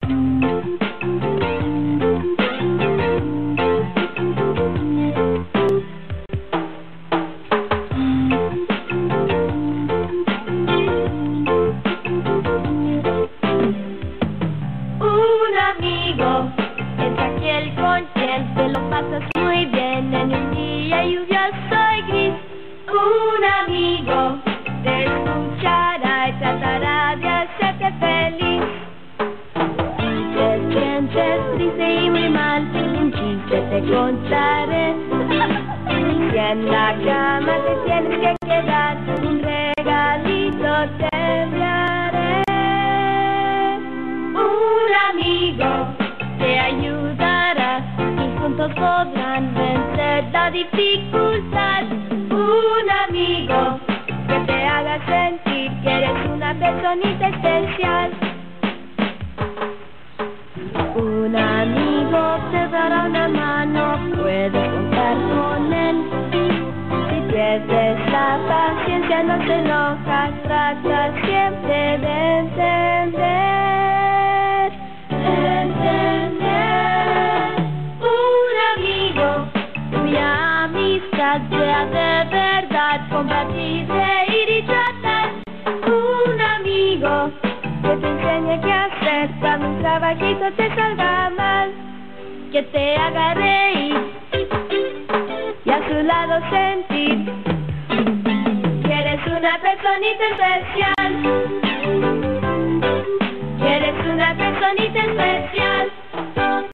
Es aquel con quien te lo pasas muy bien en un día lluvioso y gris. Un amigo te escuchará y tratará de hacerte feliz. Si te sientes triste y muy mal, un chiste te contaré. Si en la cama te tienes que quedar, un regalito te enviaré. Un amigo te ayudará y juntos podrán vencer la dificultad. Un amigo que te haga sentir que eres una personita especial. Un amigo te dará una mano, puedes contar con él. Si pierdes la paciencia no se enoja, trata siempre de entender. Sea de verdad, compartir, reír y tratar. Un amigo que te enseñe qué hacer cuando un trabajito te salga mal, que te haga reír y a su lado sentir que eres una personita especial, que eres una personita especial.